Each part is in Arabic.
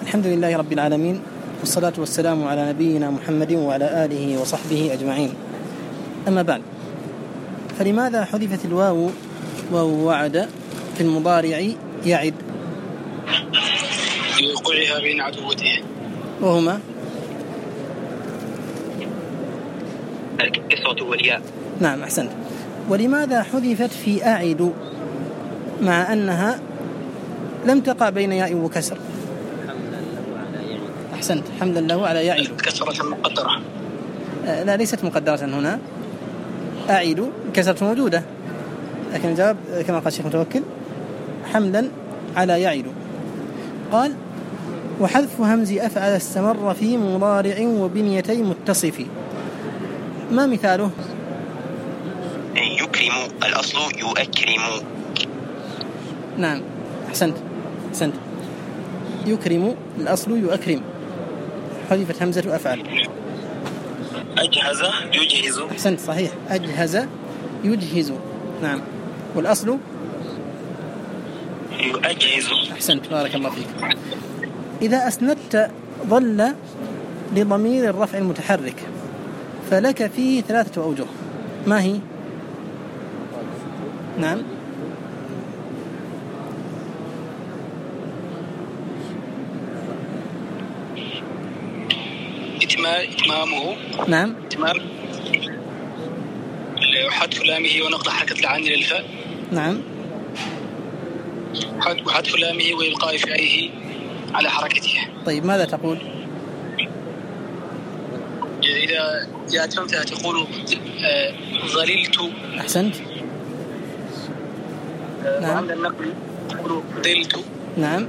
الحمد لله رب العالمين، والصلاة والسلام على نبينا محمد وعلى آله وصحبه أجمعين. أما بعد، فلماذا حذفت الواو ووعد في المضارع يعد؟ لوقوعها بين عدوتين وهما الكسرة والياء. نعم، أحسنت. ولماذا حذفت في أعد مع أنها لم تقع بين ياء وكسر؟ أحسنت، حمدا له على يعد. كسرة مقدرة. لا، ليست مقدرة هنا. أعد كسرة موجودة، لكن الجواب كما قال الشيخ متوكل حمدا على يعد. قال: وحذف همز أفعل استمر في مضارع وبنيتي متصف. ما مثاله؟ يكرم، الأصل يؤكرم. نعم، أحسنت. يكرم الأصل يؤكرم، حذفت همزة أفعل. أجهز يجهز. أحسنت، صحيح، أجهز يجهز. نعم، والأصل يؤجهز. أحسنت، بارك الله فيك. إذا أسندت ظل لضمير الرفع المتحرك فلك فيه 3 أوجه. ما هي؟ نعم، إتمامه. نعم، إتمام حذف لامه ونقض حركة العين للفاء. نعم، وحذف لامه وإبقاء فعله على حركته. طيب، ماذا تقول؟ إذا أتممتها تقول ظللت. أحسنت. نعم. وعند النقل تقول ضلت. نعم.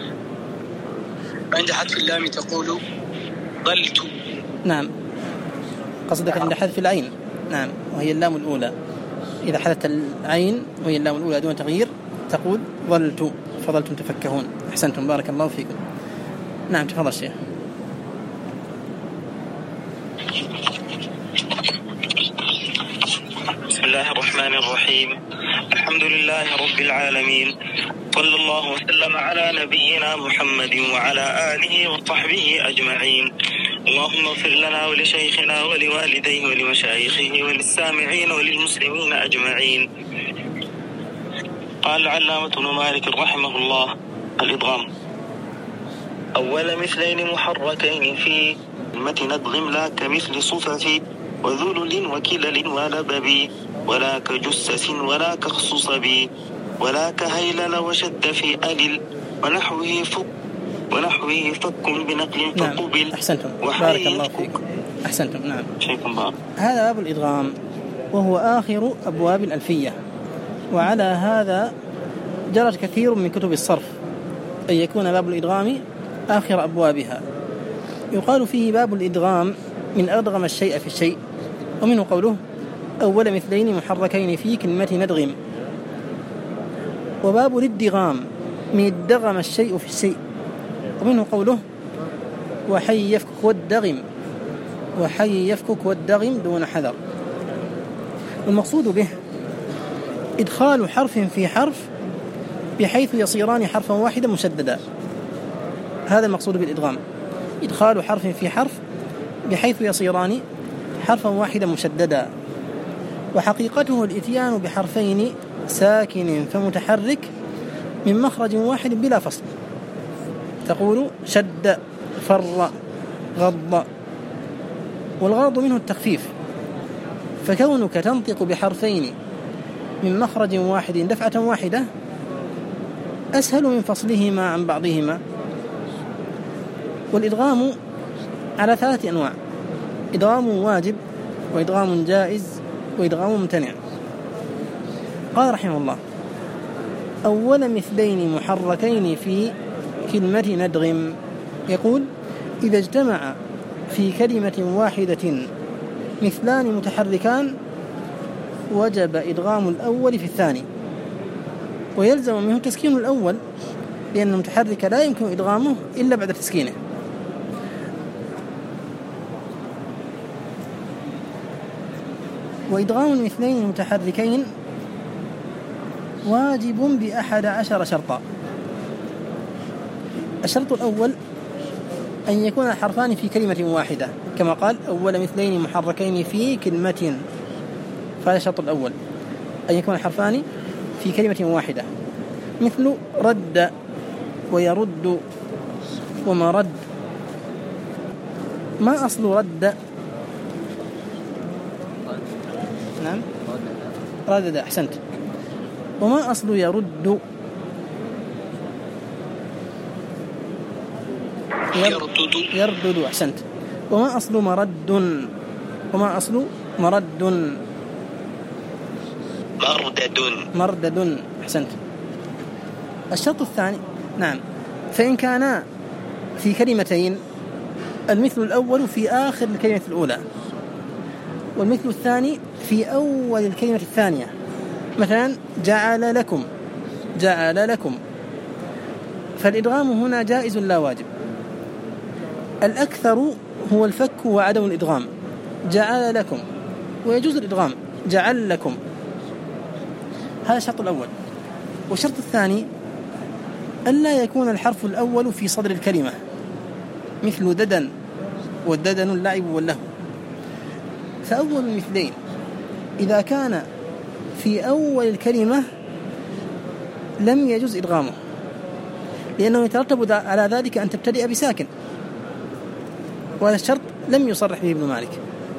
عند حذف اللام تقول ضلت. نعم، قصدك عند حذف العين. نعم، وهي اللام الأولى. إذا حذفت العين وهي اللام الأولى دون تغيير تقول ظلت، فظلتم تفكهون. أحسنتم، بارك الله فيكم. نعم، تفضل الشيخ. بسم الله الرحمن الرحيم. الحمد لله رب العالمين، صلى الله وسلم على نبينا محمد وعلى آله وصحبه أجمعين. اللهم اغفر لنا ولشيخنا ولوالديه ولمشايخه وللسامعين وللمسلمين أجمعين. قال العلامة ابن مالك رحمه الله: الإدغام: أول مثلين محركين في كلمة ندغم، لا كمثل صفف وذلل وكلل ولبب، ولا كجسس ولا كخصصب، ولا كهيلل وشد في ألل، ونحوه فك بنقل فقبل. نعم، أحسنتم، بارك الله فيكم. أحسنتم. نعم، هذا باب الإدغام، وهو آخر أبواب الألفية، وعلى هذا جرت كثير من كتب الصرف أن يكون باب الإدغام آخر أبوابها. يقال فيه باب الإدغام من أدغم الشيء في الشيء، ومنه قوله: أول مثلين محركين في كلمة ندغم. وباب الادغام من ادغم الشيء في الشيء، ومنه قوله: وحي يفكك والدغم، وحي يفكك والدغم دون حذر. والمقصود به إدخال حرف في حرف بحيث يصيران حرفا واحدا مشددا. هذا المقصود بالإدغام، إدخال حرف في حرف بحيث يصيران حرفا واحدا مشددا. وحقيقته الإتيان بحرفين ساكن فمتحرك من مخرج واحد بلا فصل. تقول شد، فر، غض، والغرض منه التخفيف. فكونك تنطق بحرفين من مخرج واحد دفعة واحدة أسهل من فصلهما عن بعضهما. والإدغام على 3 أنواع: إدغام واجب، وإدغام جائز، وإدغام ممتنع. قال رحمه الله: أول مثلين محركين في كلمة ندغم. يقول: إذا اجتمع في كلمة واحدة مثلان متحركان وجب إدغام الأول في الثاني، ويلزم منه تسكين الأول، لأن المتحرك لا يمكن إدغامه إلا بعد تسكينه. وإدغام المثلين المتحركين واجب ب11 شرطا. الشرط الأول أن يكون الحرفان في كلمة واحدة، كما قال أول مثلين محركين في كلمة، فهذا الشرط الأول، أن يكون الحرفان في كلمة واحدة، مثل رد ويرد ومرد. ما أصل رد؟ نعم ردد، أحسنت. وما أصل يرد؟ يردد، أحسنت. وما أصل مرد؟ وما أصل مرد؟ مردد، أحسنت. الشرط الثاني، نعم، فإن كان في كلمتين، المثل الأول في آخر الكلمة الأولى، والمثل الثاني في أول الكلمة الثانية. مثلا جعل لكم، جعل لكم، فالإدغام هنا جائز لا واجب. الأكثر هو الفك وعدم الإدغام، جعل لكم، ويجوز الإدغام جعل لكم. هذا الشرط الأول. والشرط الثاني ألا يكون الحرف الأول في صدر الكلمة، مثل ددن، والددن اللعب واللهو. فأول المثلين إذا كان في أول الكلمة لم يجوز إدغامه، لأنه يترتب على ذلك أن تبتدئ بساكن، وهذا الشرط لم يصرح به ابن مالك.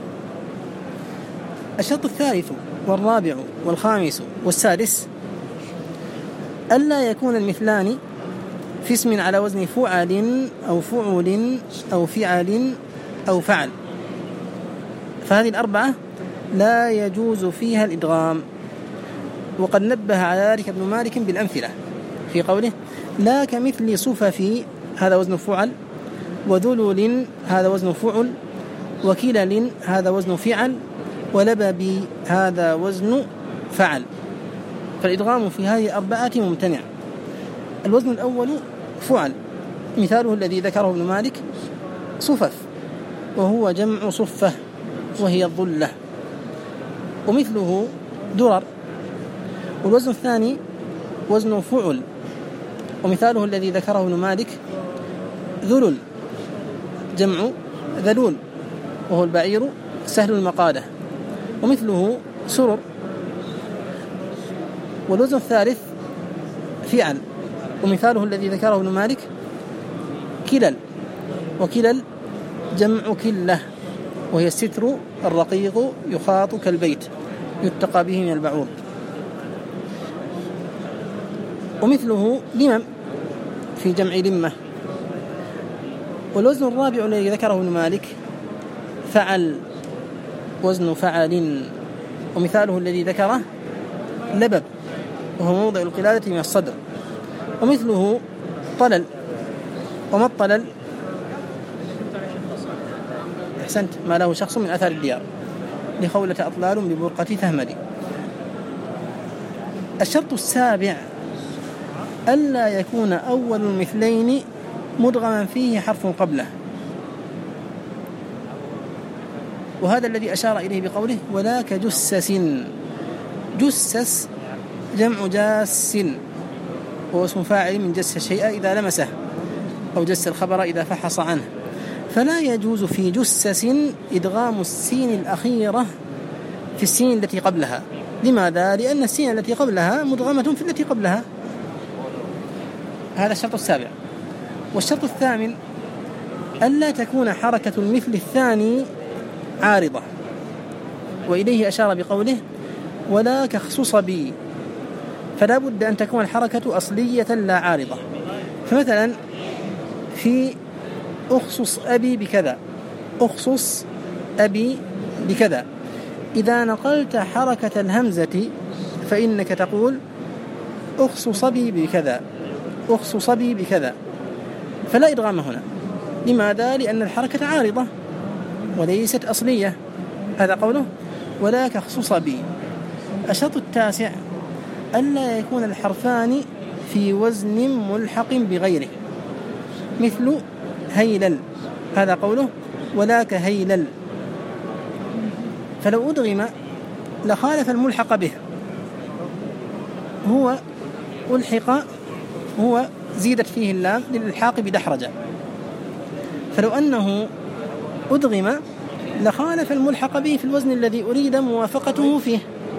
الشرط الثالث والرابع والخامس والسادس ألا يكون المثلان في اسم على وزن فعل أو فعل أو فعل أو فعل، فهذه الأربعة لا يجوز فيها الإدغام. وقد نبه على ذلك ابن مالك بالأمثلة في قوله لا كمثل صفف، هذا وزن فعل، وذلل هذا وزن فعل، وكلل هذا وزن فعل، ولبب هذا وزن فعل. فالإدغام في هذه الأربعة ممتنع. الوزن الأول فعل، مثاله الذي ذكره ابن مالك صفف، وهو جمع صفة وهي الظلة، ومثله درر. والوزن الثاني وزن فعل، ومثاله الذي ذكره ابن مالك ذلل، جمع ذلول، وهو البعير سهل المقادة، ومثله سرر. والوزن الثالث فعل، ومثاله الذي ذكره ابن مالك كلل، وكلل جمع كلة، وهي الستر الرقيق يخاط كالبيت يتقى به من البعوض. ومثله لمم في جمع لمة. والوزن الرابع الذي ذكره ابن مالك فعل، وزن فعل، ومثاله الذي ذكره لبب، وهو موضع القلادة من الصدر. ومثله طلل، وما الطلل؟ أحسنت، ما له شخص من أثر الديار، لخولة أطلال ببرقة ثهمد. الشرط السابع ألا يكون أول المثلين مدغما فيه حرف قبله، وهذا الذي أشار إليه بقوله ولا كجسس. جسس جمع جاس، وهو اسم فاعل من جس الشيء إذا لمسه، أو جس الخبر إذا فحص عنه. فلا يجوز في جسس إدغام السين الأخيرة في السين التي قبلها. لماذا؟ لأن السين التي قبلها مدغمة في التي قبلها. هذا الشرط السابع. والشرط الثامن ألا تكون حركة المثل الثاني عارضة، وإليه أشار بقوله ولا كخصص بي، فلا بد أن تكون الحركة أصلية لا عارضة. فمثلا في أخصص أبي بكذا، أخصص أبي بكذا، إذا نقلت حركة الهمزة فإنك تقول أخصص بي بكذا، أخصص بي بكذا، فلا إدغام هنا. لماذا؟ لأن الحركة عارضة وليست أصلية. هذا قوله ولا كخصص بي. الشرط التاسع ألا يكون الحرفان في وزن ملحق بغيره، مثل هيلل، هذا قوله ولا كهيلل، فلو أدغم لخالف الملحق به. هو ألحق، هو زيدت فيه اللام للإلحاق بدحرجة، فلو أنه أدغم لخالف الملحق به في الوزن الذي أريد موافقته فيه.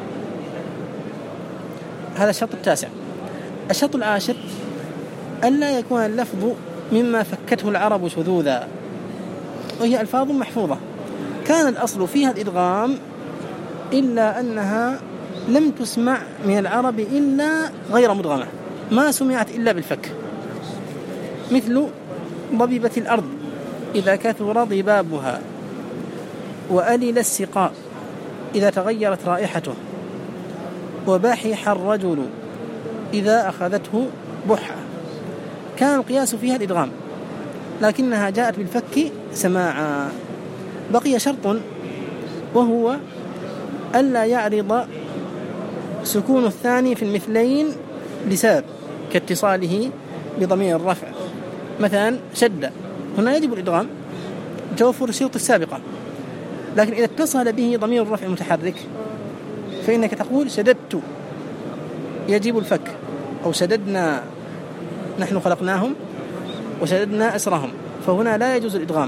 هذا الشرط التاسع. الشرط العاشر ألا يكون اللفظ مما فكته العرب شذوذا، وهي ألفاظ محفوظة كان الأصل فيها الإدغام، إلا أنها لم تسمع من العرب إلا غير مدغمة، ما سمعت إلا بالفك، مثل ضبيبة الأرض إذا كثر ضبابها، وألل السقاء إذا تغيرت رائحته، وبحح الرجل إذا أخذته بحة. كان القياس فيها الإدغام لكنها جاءت بالفك سماعا. بقي شرط وهو ألا يعرض سكون الثاني في المثلين لسبب كاتصاله بضمير الرفع، مثلا شد، هنا يجب الإدغام توفر الشروط السابقة، لكن إذا اتصل به ضمير الرفع المتحرك فإنك تقول شددت، يجب الفك، أو شددنا نحن خلقناهم وشددنا أسرهم، فهنا لا يجوز الإدغام.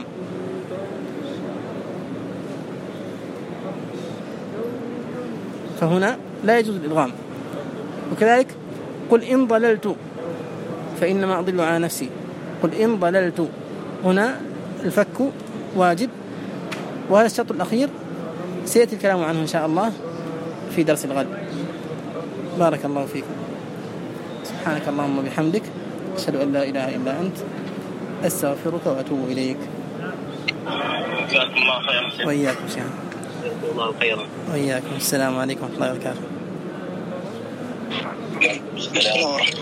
وكذلك قل إن ضللت فإنما أضل على نفسي، قل إن ضللت، هنا الفك واجب. وهذا الشرط الأخير سيأتي الكلام عنه إن شاء الله في درس الغد. بارك الله فيكم. سبحانك اللهم وبحمدك، أشهد أن لا إله إلا أنت، أستغفرك وأتوب إليك. جزاكم الله خيرا. وإياكم شيخ. جزاكم الله خيرا. وإياكم. السلام عليكم ورحمة الله وبركاته.